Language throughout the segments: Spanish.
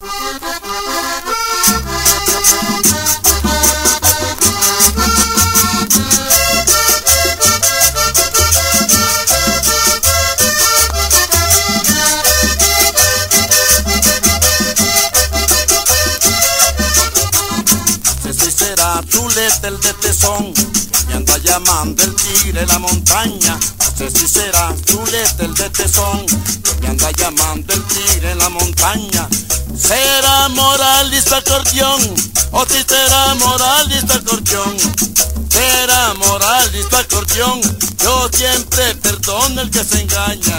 Chuleta el de Tesón, me anda llamando el tigre de la montaña. No sé si será Chuleta el de Tesón, me anda llamando el tigre de la montaña. ¿Será Moralista acordeón? ¿O si será Moralista acordeón? ¿Será Moralista acordeón? Yo siempre perdono el que se engaña.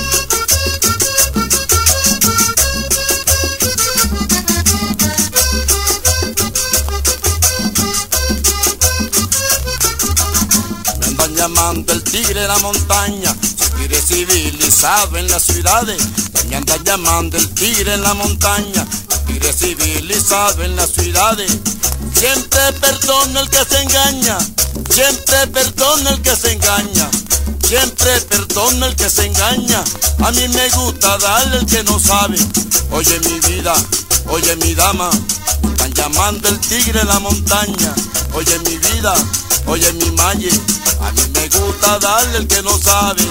Llamando el tigre de la montaña, tigre civilizado en las ciudades. Me anda llamando el tigre en la montaña, tigre civilizado en las ciudades. Siempre perdona el que se engaña, siempre perdona el que se engaña, siempre perdona el que se engaña. A mí me gusta darle el que no sabe. Oye mi vida, oye mi dama, me están llamando el tigre de la montaña. Oye mi vida, oye mi malle, a mí me gusta darle el que no sabe.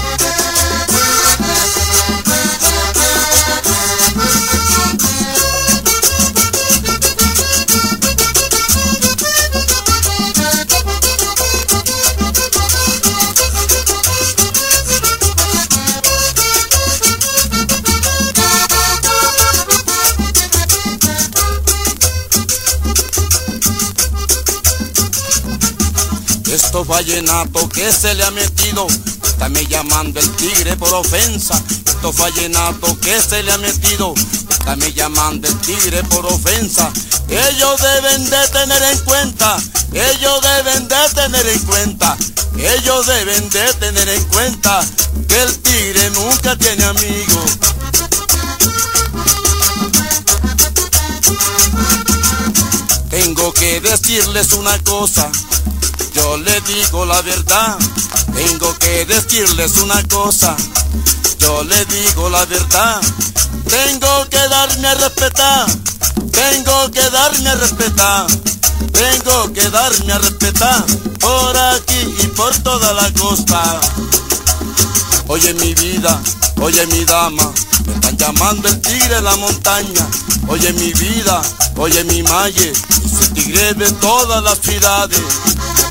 Estos vallenatos que se le ha metido, está me llamando el tigre por ofensa. Estos vallenatos que se le ha metido, está me llamando el tigre por ofensa. Ellos deben de tener en cuenta, ellos deben de tener en cuenta, ellos deben de tener en cuenta que el tigre nunca tiene amigos. Tengo que decirles una cosa, yo le digo la verdad. Tengo que decirles una cosa, yo le digo la verdad. Tengo que darme a respetar, tengo que darme a respetar, tengo que darme a respetar por aquí y por toda la costa. Oye mi vida, oye mi dama, me están llamando el tigre de la montaña. Oye mi vida, oye mi malle, ese tigre de todas las ciudades.